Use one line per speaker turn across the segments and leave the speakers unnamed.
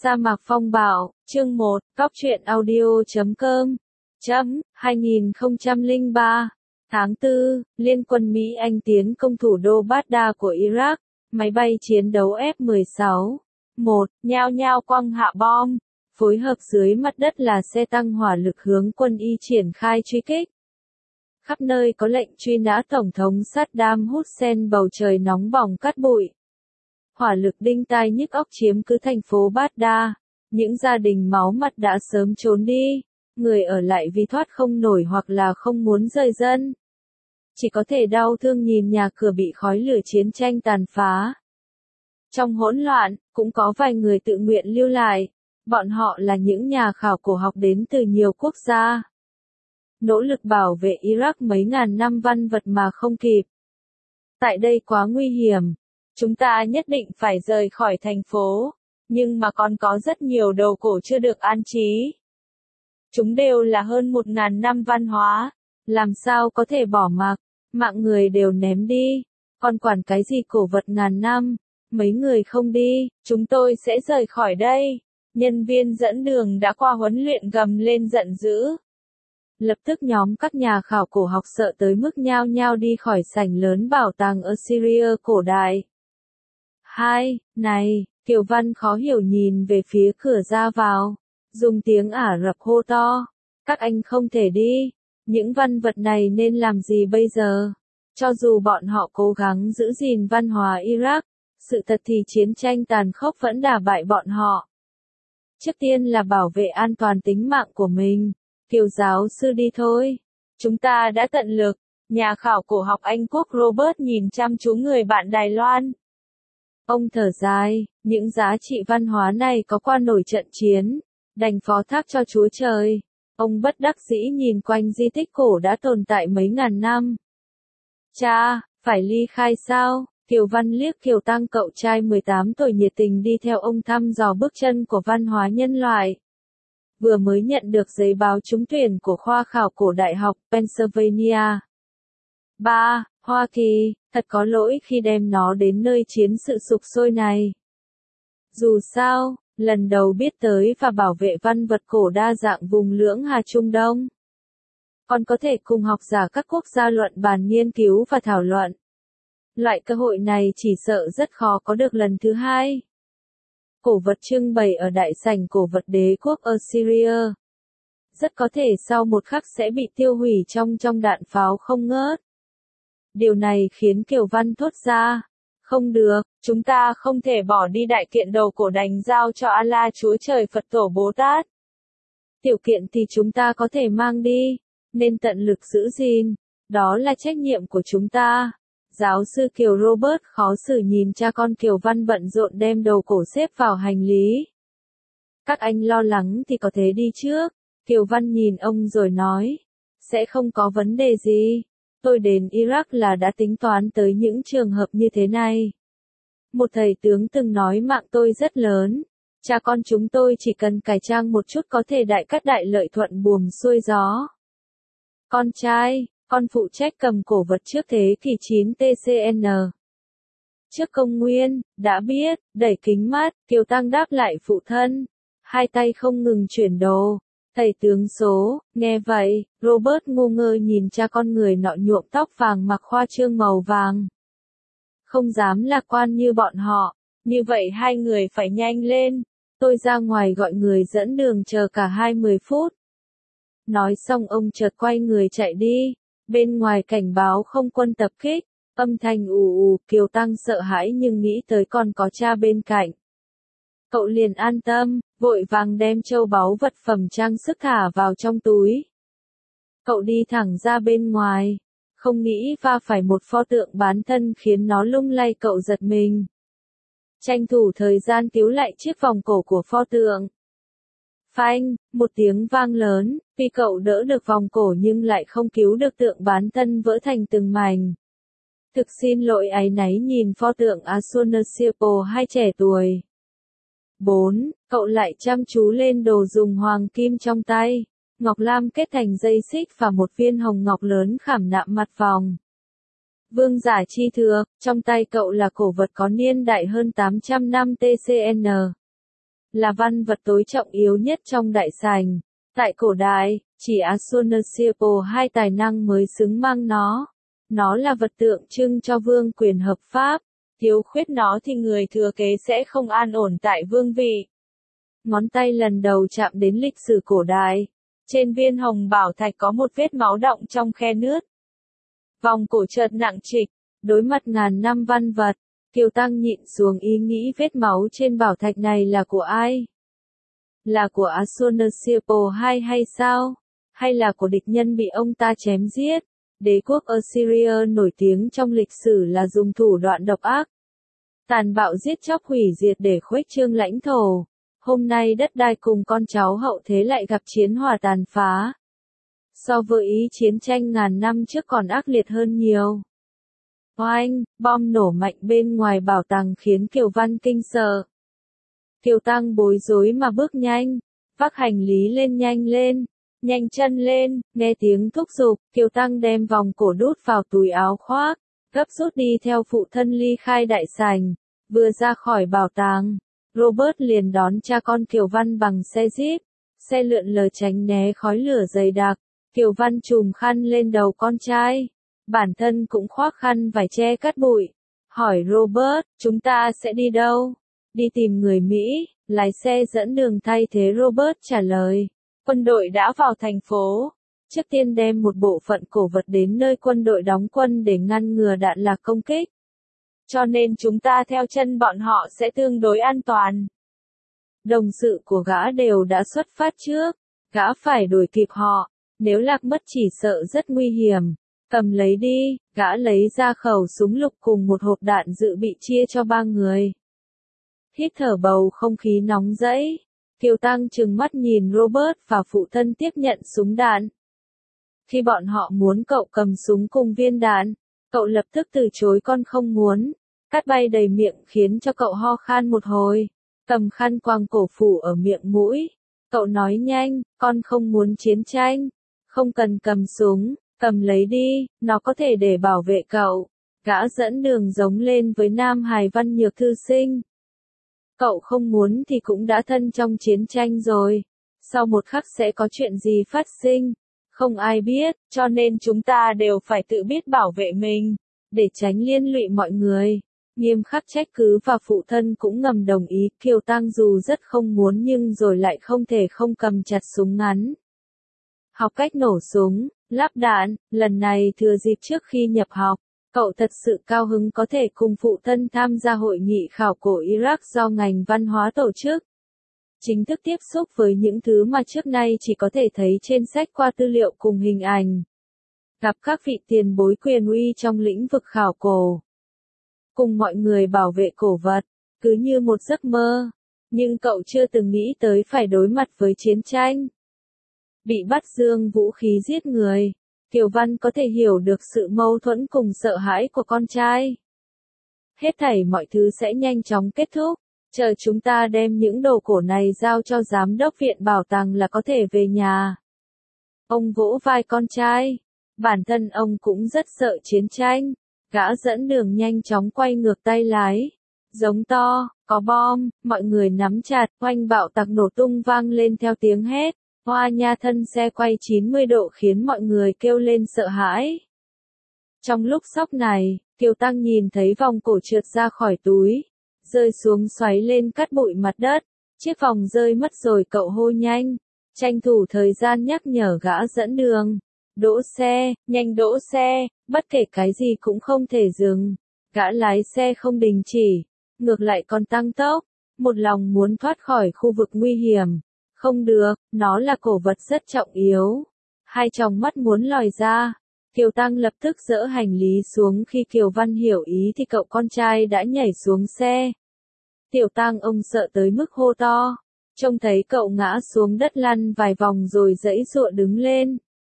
Sa mạc phong bạo, chương 1, Cóc truyện audio.com. 2003, tháng 4, Liên quân Mỹ-Anh tiến công thủ đô Baghdad của Iraq, máy bay chiến đấu F-16. 1. Nhao nhao quăng hạ bom, phối hợp dưới mặt đất là xe tăng hỏa lực hướng quân Y triển khai truy kích. Khắp nơi có lệnh truy nã Tổng thống Saddam Hussein, bầu trời nóng bỏng cát bụi. Hỏa lực đinh tai nhức óc chiếm cứ thành phố Baghdad, những gia đình máu mặt đã sớm trốn đi, người ở lại vì thoát không nổi hoặc là không muốn rời dân. Chỉ có thể đau thương nhìn nhà cửa bị khói lửa chiến tranh tàn phá. Trong hỗn loạn, cũng có vài người tự nguyện lưu lại, bọn họ là những nhà khảo cổ học đến từ nhiều quốc gia. Nỗ lực bảo vệ Iraq mấy ngàn năm văn vật mà không kịp. Tại đây quá nguy hiểm. Chúng ta nhất định phải rời khỏi thành phố, nhưng mà còn có rất nhiều đồ cổ chưa được an trí. Chúng đều là hơn 1000 năm văn hóa, làm sao có thể bỏ mặc, mạng người đều ném đi, còn quản cái gì cổ vật ngàn năm, mấy người không đi, chúng tôi sẽ rời khỏi đây. Nhân viên dẫn đường đã qua huấn luyện gầm lên giận dữ. Lập tức nhóm các nhà khảo cổ học sợ tới mức nhao nhao đi khỏi sảnh lớn bảo tàng Assyria cổ đại. 2. Này, Kiều Văn khó hiểu nhìn về phía cửa ra vào, dùng tiếng Ả Rập hô to. Các anh không thể đi, những văn vật này nên làm gì bây giờ? Cho dù bọn họ cố gắng giữ gìn văn hóa Iraq, sự thật thì chiến tranh tàn khốc vẫn đả bại bọn họ. Trước tiên là bảo vệ an toàn tính mạng của mình. Kiều giáo sư đi thôi. Chúng ta đã tận lực. Nhà khảo cổ học Anh Quốc Robert nhìn chăm chú người bạn Đài Loan. Ông thở dài, những giá trị văn hóa này có qua nổi trận chiến, đành phó thác cho Chúa Trời. Ông bất đắc dĩ nhìn quanh di tích cổ đã tồn tại mấy ngàn năm. Cha, phải ly khai sao? Kiều Văn liếc Kiều Tăng cậu trai 18 tuổi nhiệt tình đi theo ông thăm dò bước chân của văn hóa nhân loại. Vừa mới nhận được giấy báo trúng tuyển của khoa khảo cổ Đại học Pennsylvania. 3. Hoa Kỳ, thật có lỗi khi đem nó đến nơi chiến sự sục sôi này. Dù sao, lần đầu biết tới và bảo vệ văn vật cổ đa dạng vùng Lưỡng Hà Trung Đông. Còn có thể cùng học giả các quốc gia luận bàn nghiên cứu và thảo luận. Loại cơ hội này chỉ sợ rất khó có được lần thứ hai. Cổ vật trưng bày ở đại sảnh cổ vật đế quốc Assyria. Rất có thể sau một khắc sẽ bị tiêu hủy trong đạn pháo không ngớt. Điều này khiến Kiều Văn thốt ra. Không được, chúng ta không thể bỏ đi đại kiện đầu cổ đành giao cho Allah Chúa Trời Phật Tổ Bồ Tát. Tiểu kiện thì chúng ta có thể mang đi, nên tận lực giữ gìn, đó là trách nhiệm của chúng ta. Giáo sư Kiều Robert khó xử nhìn cha con Kiều Văn bận rộn đem đồ cổ xếp vào hành lý. Các anh lo lắng thì có thể đi trước. Kiều Văn nhìn ông rồi nói. Sẽ không có vấn đề gì. Tôi đến Iraq là đã tính toán tới những trường hợp như thế này. Một thầy tướng từng nói mạng tôi rất lớn. Cha con chúng tôi chỉ cần cải trang một chút có thể đại cát đại lợi thuận buồm xuôi gió. Con trai, con phụ trách cầm cổ vật trước thế kỷ 9 TCN. Trước công nguyên, đã biết, đẩy kính mắt, Kiều Tăng đáp lại phụ thân. Hai tay không ngừng chuyển đồ. Thầy tướng số, nghe vậy, Robert ngu ngơ nhìn cha con người nọ nhuộm tóc vàng mặc khoa trương màu vàng. Không dám lạc quan như bọn họ, như vậy hai người phải nhanh lên, tôi ra ngoài gọi người dẫn đường chờ cả 20 phút. Nói xong ông chợt quay người chạy đi, bên ngoài cảnh báo không quân tập kích, âm thanh ù ù, Kiều Tăng sợ hãi nhưng nghĩ tới còn có cha bên cạnh. Cậu liền an tâm, vội vàng đem châu báu vật phẩm trang sức thả vào trong túi. Cậu đi thẳng ra bên ngoài, không nghĩ va phải một pho tượng bán thân khiến nó lung lay cậu giật mình. Tranh thủ thời gian cứu lại chiếc vòng cổ của pho tượng. Phanh, một tiếng vang lớn, vì cậu đỡ được vòng cổ nhưng lại không cứu được tượng bán thân vỡ thành từng mảnh. Thực xin lỗi áy náy nhìn pho tượng Asunasirpo hai trẻ tuổi. 4. Cậu lại chăm chú lên đồ dùng hoàng kim trong tay, ngọc lam kết thành dây xích và một viên hồng ngọc lớn khảm nạm mặt vòng. Vương giả chi thược, trong tay cậu là cổ vật có niên đại hơn 800 năm TCN. là văn vật tối trọng yếu nhất trong đại sảnh. Tại cổ đại, chỉ Asurbanipal hai tài năng mới xứng mang nó. Nó là vật tượng trưng cho vương quyền hợp pháp. Thiếu khuyết nó thì người thừa kế sẽ không an ổn tại vương vị. Ngón tay lần đầu chạm đến lịch sử cổ đại. Trên viên hồng bảo thạch có một vết máu đọng trong khe nứt. Vòng cổ chợt nặng trịch, đối mặt ngàn năm văn vật, Kiều Tăng nhịn xuống ý nghĩ vết máu trên bảo thạch này là của ai? Là của Asurbanipal hay sao? Hay là của địch nhân bị ông ta chém giết? Đế quốc Assyria nổi tiếng trong lịch sử là dùng thủ đoạn độc ác, tàn bạo giết chóc hủy diệt để khuếch trương lãnh thổ. Hôm nay đất đai cùng con cháu hậu thế lại gặp chiến hỏa tàn phá. So với ý chiến tranh ngàn năm trước còn ác liệt hơn nhiều. Oanh, bom nổ mạnh bên ngoài bảo tàng khiến Kiều Văn kinh sợ. Kiều Tăng bối rối mà bước nhanh, vác hành lý lên nhanh chân lên, nghe tiếng thúc giục, Kiều Tăng đem vòng cổ đút vào túi áo khoác, gấp rút đi theo phụ thân ly khai đại sảnh. Vừa ra khỏi bảo tàng, Robert liền đón cha con Kiều Văn bằng xe jeep, xe lượn lờ tránh né khói lửa dày đặc. Kiều Văn trùm khăn lên đầu con trai, bản thân cũng khoác khăn vải che cắt bụi. Hỏi Robert, chúng ta sẽ đi đâu? Đi tìm người Mỹ, lái xe dẫn đường thay thế Robert trả lời. Quân đội đã vào thành phố. Trước tiên đem một bộ phận cổ vật đến nơi quân đội đóng quân để ngăn ngừa đạn lạc công kích. Cho nên chúng ta theo chân bọn họ sẽ tương đối an toàn. Đồng sự của gã đều đã xuất phát trước, gã phải đuổi kịp họ, nếu lạc mất chỉ sợ rất nguy hiểm. Cầm lấy đi, gã lấy ra khẩu súng lục cùng một hộp đạn dự bị chia cho 3 người. Hít thở bầu không khí nóng rẫy, Kiều Tăng trừng mắt nhìn Robert và phụ thân tiếp nhận súng đạn. Khi bọn họ muốn cậu cầm súng cùng viên đạn, cậu lập tức từ chối con không muốn. Cát bay đầy miệng khiến cho cậu ho khan một hồi, cầm khăn quàng cổ phủ ở miệng mũi. Cậu nói nhanh, con không muốn chiến tranh, không cần cầm súng, cầm lấy đi, nó có thể để bảo vệ cậu. Gã dẫn đường giống lên với Nam Hải Văn Nhược thư sinh. Cậu không muốn thì cũng đã thân trong chiến tranh rồi, sau một khắc sẽ có chuyện gì phát sinh, không ai biết, cho nên chúng ta đều phải tự biết bảo vệ mình, để tránh liên lụy mọi người. Nghiêm khắc trách cứ và phụ thân cũng ngầm đồng ý. Kiều Tăng dù rất không muốn nhưng rồi lại không thể không cầm chặt súng ngắn. Học cách nổ súng, lắp đạn, lần này thừa dịp trước khi nhập học, cậu thật sự cao hứng có thể cùng phụ thân tham gia hội nghị khảo cổ Iraq do ngành văn hóa tổ chức. Chính thức tiếp xúc với những thứ mà trước nay chỉ có thể thấy trên sách qua tư liệu cùng hình ảnh. Gặp các vị tiền bối quyền uy trong lĩnh vực khảo cổ. Cùng mọi người bảo vệ cổ vật, cứ như một giấc mơ. Nhưng cậu chưa từng nghĩ tới phải đối mặt với chiến tranh. Bị bắt dương vũ khí giết người, Kiều Văn có thể hiểu được sự mâu thuẫn cùng sợ hãi của con trai. Hết thảy mọi thứ sẽ nhanh chóng kết thúc, chờ chúng ta đem những đồ cổ này giao cho giám đốc viện bảo tàng là có thể về nhà. Ông vỗ vai con trai, bản thân ông cũng rất sợ chiến tranh. Gã dẫn đường nhanh chóng quay ngược tay lái. Giống to, có bom, mọi người nắm chặt, oanh bạo tạc nổ tung vang lên theo tiếng hét. Hoa nha thân xe quay 90 độ khiến mọi người kêu lên sợ hãi. Trong lúc sốc này, Kiều Tăng nhìn thấy vòng cổ trượt ra khỏi túi, rơi xuống xoáy lên cắt bụi mặt đất. Chiếc vòng rơi mất rồi cậu hô nhanh, tranh thủ thời gian nhắc nhở gã dẫn đường. Đỗ xe, nhanh đỗ xe, bất kể cái gì cũng không thể dừng. Gã lái xe không đình chỉ, ngược lại còn tăng tốc, một lòng muốn thoát khỏi khu vực nguy hiểm. Không được, nó là cổ vật rất trọng yếu. Hai tròng mắt muốn lòi ra. Kiều Tăng lập tức dỡ hành lý xuống. Khi Kiều Văn hiểu ý thì cậu con trai đã nhảy xuống xe. Tiểu Tăng ông sợ tới mức hô to. Trông thấy cậu ngã xuống đất lăn vài vòng rồi giãy giụa đứng lên.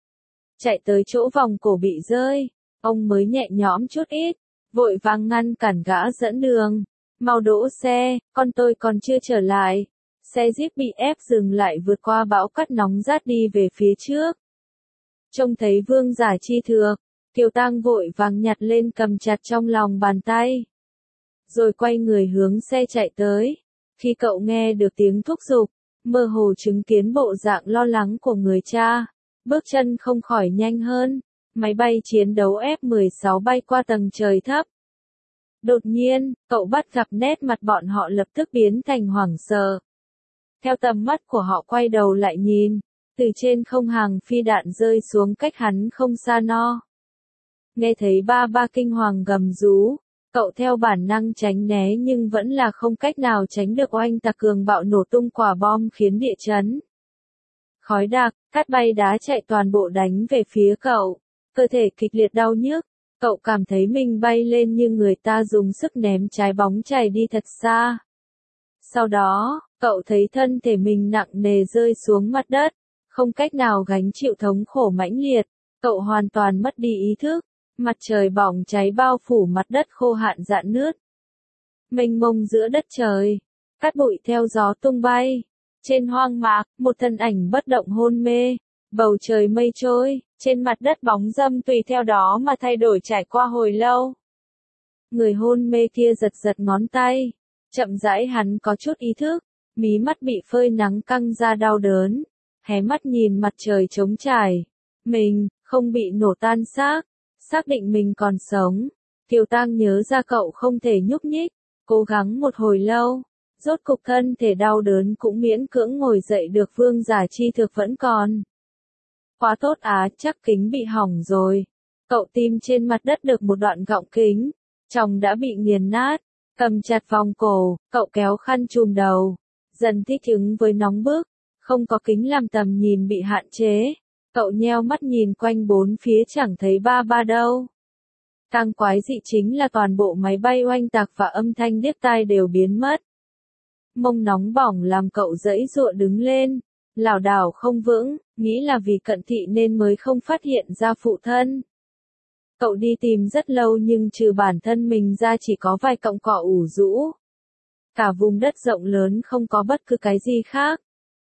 Chạy tới chỗ vòng cổ bị rơi, ông mới nhẹ nhõm chút ít, vội vàng ngăn cản gã dẫn đường. Mau đỗ xe, con tôi còn chưa trở lại. Xe jeep bị ép dừng lại vượt qua bão cát nóng rát đi về phía trước. Trông thấy Vương Giả Chi Thược, Kiều Tăng vội vàng nhặt lên cầm chặt trong lòng bàn tay. Rồi quay người hướng xe chạy tới. Khi cậu nghe được tiếng thúc giục, mơ hồ chứng kiến bộ dạng lo lắng của người cha, bước chân không khỏi nhanh hơn, máy bay chiến đấu F-16 bay qua tầng trời thấp. Đột nhiên, cậu bắt gặp nét mặt bọn họ lập tức biến thành hoảng sợ. Theo tầm mắt của họ quay đầu lại nhìn, từ trên không hàng phi đạn rơi xuống cách hắn không xa no. Nghe thấy ba ba kinh hoàng gầm rú, cậu theo bản năng tránh né nhưng vẫn là không cách nào tránh được oanh tạc cường bạo nổ tung quả bom khiến địa chấn. Khói đặc, cát bay đá chạy toàn bộ đánh về phía cậu, cơ thể kịch liệt đau nhức, cậu cảm thấy mình bay lên như người ta dùng sức ném trái bóng chày đi thật xa. Sau đó, cậu thấy thân thể mình nặng nề rơi xuống mặt đất, không cách nào gánh chịu thống khổ mãnh liệt, cậu hoàn toàn mất đi ý thức, mặt trời bỏng cháy bao phủ mặt đất khô hạn rạn nứt. Mênh mông giữa đất trời, cát bụi theo gió tung bay, trên hoang mạc, một thân ảnh bất động hôn mê, bầu trời mây trôi, trên mặt đất bóng râm tùy theo đó mà thay đổi trải qua hồi lâu. Người hôn mê kia giật giật ngón tay, chậm rãi hắn có chút ý thức, mí mắt bị phơi nắng căng ra đau đớn, hé mắt nhìn mặt trời trống trải. Mình, không bị nổ tan xác định mình còn sống. Kiều Tăng nhớ ra cậu không thể nhúc nhích, cố gắng một hồi lâu, rốt cục thân thể đau đớn cũng miễn cưỡng ngồi dậy được. Vương Giả Chi Thực vẫn còn. Quá tốt á, chắc kính bị hỏng rồi. Cậu tìm trên mặt đất được một đoạn gọng kính, tròng đã bị nghiền nát, cầm chặt vòng cổ, cậu kéo khăn trùm đầu, dần thích ứng với nóng bức, không có kính làm tầm nhìn bị hạn chế. Cậu nheo mắt nhìn quanh bốn phía chẳng thấy ba ba đâu. Càng quái dị chính là toàn bộ máy bay oanh tạc và âm thanh điếc tai đều biến mất. Mông nóng bỏng làm cậu giãy giụa đứng lên, lảo đảo không vững, nghĩ là vì cận thị nên mới không phát hiện ra phụ thân. Cậu đi tìm rất lâu nhưng trừ bản thân mình ra chỉ có vài cọng cỏ ủ rũ. Cả vùng đất rộng lớn không có bất cứ cái gì khác.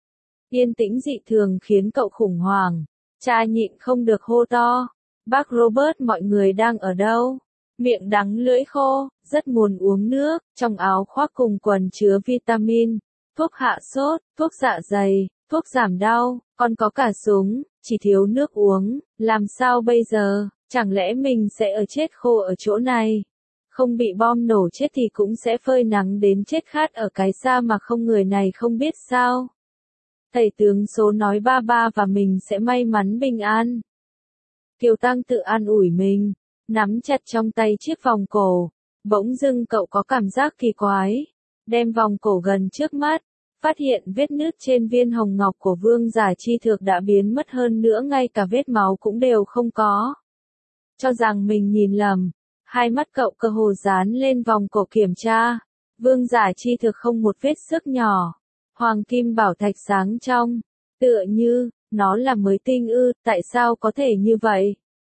Yên tĩnh dị thường khiến cậu khủng hoảng. Cha nhịn không được hô to. Bác Robert, mọi người đang ở đâu? Miệng đắng lưỡi khô, rất muốn uống nước, trong áo khoác cùng quần chứa vitamin, thuốc hạ sốt, thuốc dạ dày, thuốc giảm đau, còn có cả súng, chỉ thiếu nước uống, làm sao bây giờ, chẳng lẽ mình sẽ chết khô ở chỗ này? Không bị bom nổ chết thì cũng sẽ phơi nắng đến chết khát ở cái sa mà không người này không biết sao? Thầy tướng số nói ba ba và mình sẽ may mắn bình an. Kiều Tăng tự an ủi mình, nắm chặt trong tay chiếc vòng cổ. Bỗng dưng cậu có cảm giác kỳ quái, đem vòng cổ gần trước mắt, phát hiện vết nứt trên viên hồng ngọc của Vương Giả Chi Thực đã biến mất, hơn nữa ngay cả vết máu cũng đều không có. Cho rằng mình nhìn lầm, hai mắt cậu cơ hồ dán lên vòng cổ kiểm tra. Vương Giả Chi Thực không một vết xước nhỏ, hoàng kim bảo thạch sáng trong, tựa như nó là mới tinh ư, tại sao có thể như vậy?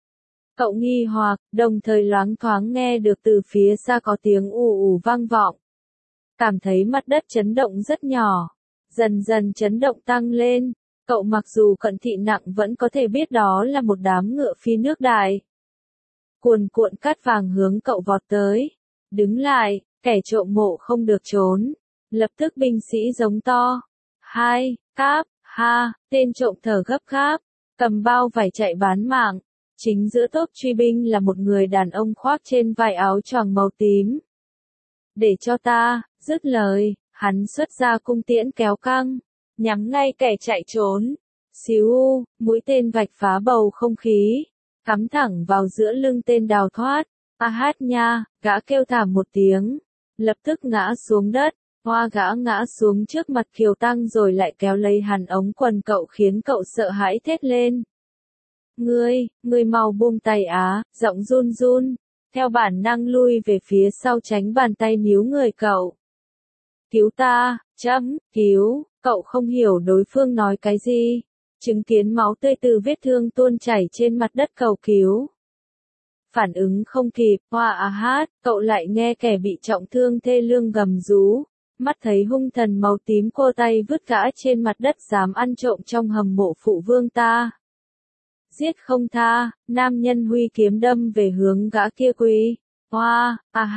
Cậu nghi hoặc, đồng thời loáng thoáng nghe được từ phía xa có tiếng ù ù vang vọng. Cảm thấy mặt đất chấn động rất nhỏ, dần dần chấn động tăng lên, cậu mặc dù cận thị nặng vẫn có thể biết đó là một đám ngựa phi nước đại. Cuồn cuộn cát vàng hướng cậu vọt tới. Đứng lại, kẻ trộm mộ không được trốn. Lập tức binh sĩ giống to. Hai, cáp, ha, tên trộm thở gấp gáp, cầm bao vải chạy bán mạng. Chính giữa tốp truy binh là một người đàn ông khoác trên vai áo choàng màu tím. Để cho ta, dứt lời, hắn xuất ra cung tiễn kéo căng, nhắm ngay kẻ chạy trốn. Xíu u, mũi tên vạch phá bầu không khí, cắm thẳng vào giữa lưng tên đào thoát. A hát nha, gã kêu thảm một tiếng, lập tức ngã xuống đất. Hoa gã ngã xuống trước mặt Kiều Tăng rồi lại kéo lấy hàn ống quần cậu khiến cậu sợ hãi thét lên. Ngươi mau buông tay á, giọng run run, theo bản năng lui về phía sau tránh bàn tay níu người cậu. Cứu ta, cứu, cậu không hiểu đối phương nói cái gì, chứng kiến máu tươi từ vết thương tuôn chảy trên mặt đất cầu cứu. Phản ứng không kịp, hoa à hát, cậu lại nghe kẻ bị trọng thương thê lương gầm rú. Mắt thấy hung thần màu tím cô tay vứt gã trên mặt đất dám ăn trộm trong hầm mộ phụ vương ta. Giết không tha, nam nhân huy kiếm đâm về hướng gã kia quỳ. Hoa,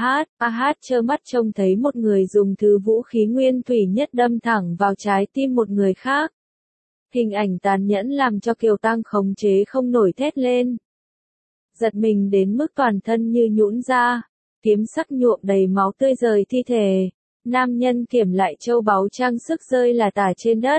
Ahad trơ mắt trông thấy một người dùng thứ vũ khí nguyên thủy nhất đâm thẳng vào trái tim một người khác. Hình ảnh tàn nhẫn làm cho Kiều Tăng khống chế không nổi thét lên. Giật mình đến mức toàn thân như nhũn ra, kiếm sắc nhuộm đầy máu tươi rời thi thể. Nam nhân kiểm lại châu báu trang sức rơi là tả trên đất.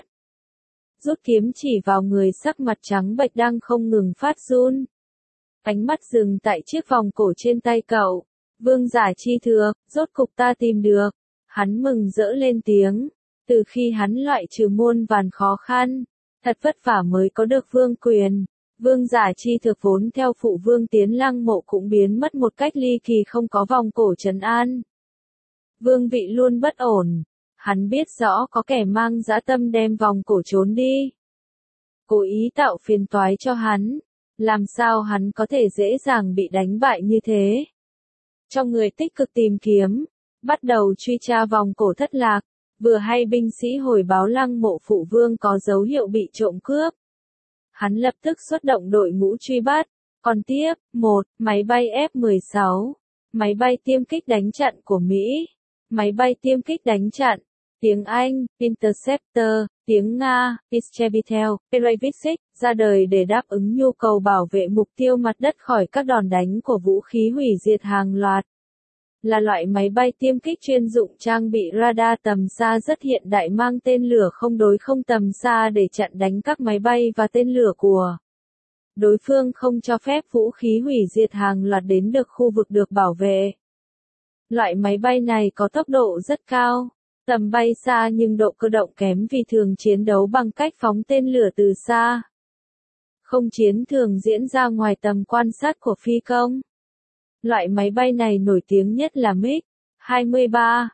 Rút kiếm chỉ vào người sắc mặt trắng bệch đang không ngừng phát run. Ánh mắt dừng tại chiếc vòng cổ trên tay cậu. Vương Giả Chi Thược, rốt cục ta tìm được. Hắn mừng rỡ lên tiếng. Từ khi hắn loại trừ muôn vàn khó khăn, thật vất vả mới có được vương quyền. Vương Giả Chi Thược vốn theo phụ vương tiến lăng mộ cũng biến mất một cách ly kỳ không có vòng cổ trấn an. Vương vị luôn bất ổn. Hắn biết rõ có kẻ mang dã tâm đem vòng cổ trốn đi. Cố ý tạo phiền toái cho hắn. Làm sao hắn có thể dễ dàng bị đánh bại như thế? Trong người tích cực tìm kiếm, bắt đầu truy tra vòng cổ thất lạc, vừa hay binh sĩ hồi báo lăng mộ phụ vương có dấu hiệu bị trộm cướp. Hắn lập tức xuất động đội ngũ truy bắt. Còn tiếp, 1. Máy bay F-16. Máy bay tiêm kích đánh chặn của Mỹ. Máy bay tiêm kích đánh chặn. Tiếng Anh, Interceptor, tiếng Nga, Istravitel, Peravicic, ra đời để đáp ứng nhu cầu bảo vệ mục tiêu mặt đất khỏi các đòn đánh của vũ khí hủy diệt hàng loạt. Là loại máy bay tiêm kích chuyên dụng trang bị radar tầm xa rất hiện đại mang tên lửa không đối không tầm xa để chặn đánh các máy bay và tên lửa của đối phương, không cho phép vũ khí hủy diệt hàng loạt đến được khu vực được bảo vệ. Loại máy bay này có tốc độ rất cao, tầm bay xa nhưng độ cơ động kém vì thường chiến đấu bằng cách phóng tên lửa từ xa. Không chiến thường diễn ra ngoài tầm quan sát của phi công. Loại máy bay này nổi tiếng nhất là MiG-23,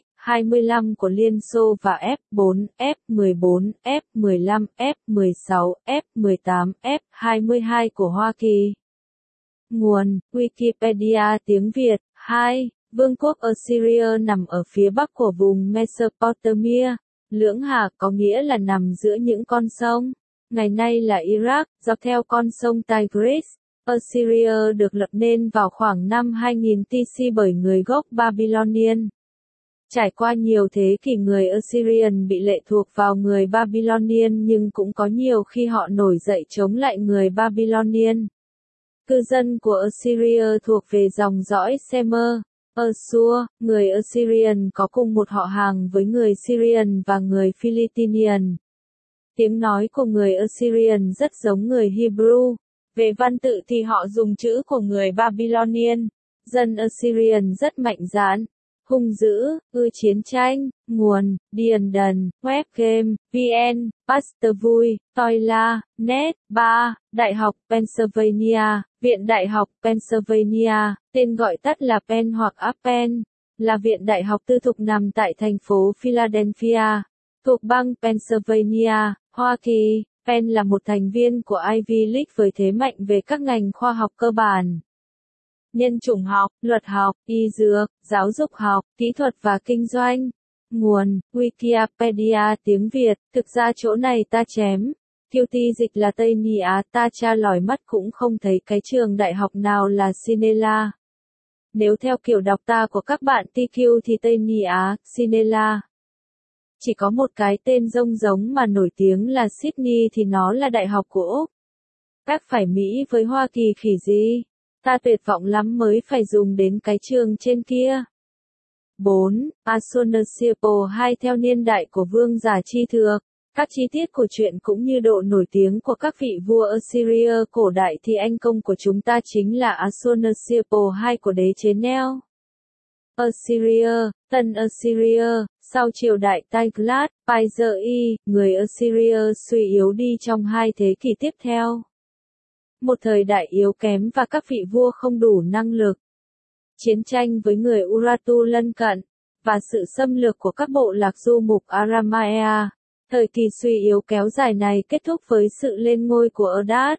MiG-25 của Liên Xô và F-4, F-14, F-15, F-16, F-18, F-22 của Hoa Kỳ. Nguồn: Wikipedia tiếng Việt. 2. Vương quốc Assyria nằm ở phía bắc của vùng Mesopotamia. Lưỡng Hà có nghĩa là nằm giữa những con sông. Ngày nay là Iraq, dọc theo con sông Tigris. Assyria được lập nên vào khoảng năm 2000 TC bởi người gốc Babylonian. Trải qua nhiều thế kỷ người Assyrian bị lệ thuộc vào người Babylonian nhưng cũng có nhiều khi họ nổi dậy chống lại người Babylonian. Cư dân của Assyria thuộc về dòng dõi Semer, Assur, người Assyrian có cùng một họ hàng với người Syrian và người Philistinian. Tiếng nói của người Assyrian rất giống người Hebrew. Về văn tự thì họ dùng chữ của người Babylonian. Dân Assyrian rất mạnh dạn, hung dữ, ưa chiến tranh. Nguồn: Điền Đần, Webgame, VN, Pastor Vui, Toila, Net. 3. Đại học Pennsylvania, Viện Đại học Pennsylvania, tên gọi tắt là Penn hoặc Penn, là viện đại học tư thục nằm tại thành phố Philadelphia, thuộc bang Pennsylvania, Hoa Kỳ. Penn là một thành viên của Ivy League với thế mạnh về các ngành khoa học cơ bản, nhân chủng học, luật học, y dược, giáo dục học, kỹ thuật và kinh doanh. Nguồn: Wikipedia tiếng Việt. Thực ra chỗ này ta chém. QT dịch là Tây Ni Á, ta tra lòi mắt cũng không thấy cái trường đại học nào là Sinela. Nếu theo kiểu đọc ta của các bạn TQ thì Tây Ni Á, Sinela. Chỉ có một cái tên giống mà nổi tiếng là Sydney thì nó là đại học của Úc. Các phải Mỹ với Hoa Kỳ khỉ gì? Ta tuyệt vọng lắm mới phải dùng đến cái trường trên kia. 4. Ashurnasirpal 2 theo niên đại của Vương Giả Chi Thược. Các chi tiết của truyện cũng như độ nổi tiếng của các vị vua Assyria cổ đại thì anh công của chúng ta chính là Ashurnasirpal 2 của đế chế Neo. Assyria, Tân Assyria, sau triều đại Tiglath-Pileser I, người Assyria suy yếu đi trong hai thế kỷ tiếp theo. Một thời đại yếu kém và các vị vua không đủ năng lực. Chiến tranh với người Urartu lân cận, và sự xâm lược của các bộ lạc du mục Aramea. Thời kỳ suy yếu kéo dài này kết thúc với sự lên ngôi của Adad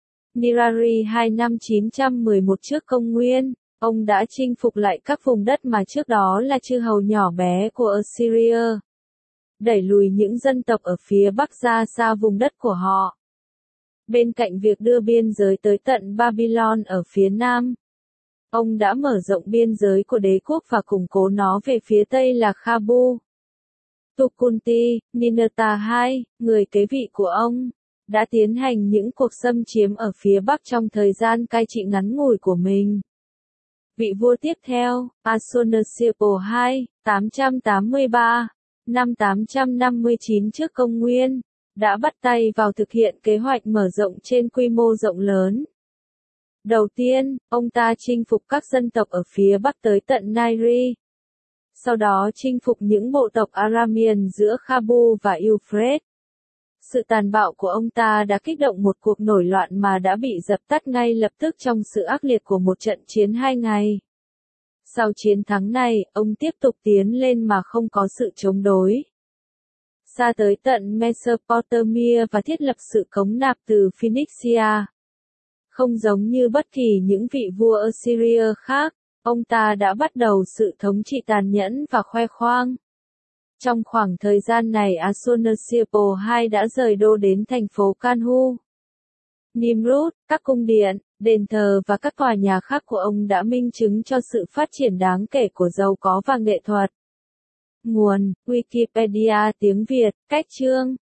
Nirari 2 năm 911 trước công nguyên. Ông đã chinh phục lại các vùng đất mà trước đó là chư hầu nhỏ bé của Assyria, đẩy lùi những dân tộc ở phía bắc ra xa vùng đất của họ. Bên cạnh việc đưa biên giới tới tận Babylon ở phía nam, ông đã mở rộng biên giới của đế quốc và củng cố nó về phía tây là Khabu. Tukulti, Ninurta II, người kế vị của ông, đã tiến hành những cuộc xâm chiếm ở phía bắc trong thời gian cai trị ngắn ngủi của mình. Vị vua tiếp theo, Ashurnasirpal II, 883 năm 859 trước công nguyên, đã bắt tay vào thực hiện kế hoạch mở rộng trên quy mô rộng lớn. Đầu tiên, ông ta chinh phục các dân tộc ở phía bắc tới tận Nairi. Sau đó chinh phục những bộ tộc Aramean giữa Khabu và Euphrates. Sự tàn bạo của ông ta đã kích động một cuộc nổi loạn mà đã bị dập tắt ngay lập tức trong sự ác liệt của một trận chiến 2 ngày. Sau chiến thắng này, ông tiếp tục tiến lên mà không có sự chống đối. Xa tới tận Mesopotamia và thiết lập sự cống nạp từ Phoenicia. Không giống như bất kỳ những vị vua Assyria khác, ông ta đã bắt đầu sự thống trị tàn nhẫn và khoe khoang. Trong khoảng thời gian này Ashurnasirpal II đã rời đô đến thành phố Kanhu. Nimrud, các cung điện, đền thờ và các tòa nhà khác của ông đã minh chứng cho sự phát triển đáng kể của giàu có và nghệ thuật. Nguồn: Wikipedia tiếng Việt, cách chương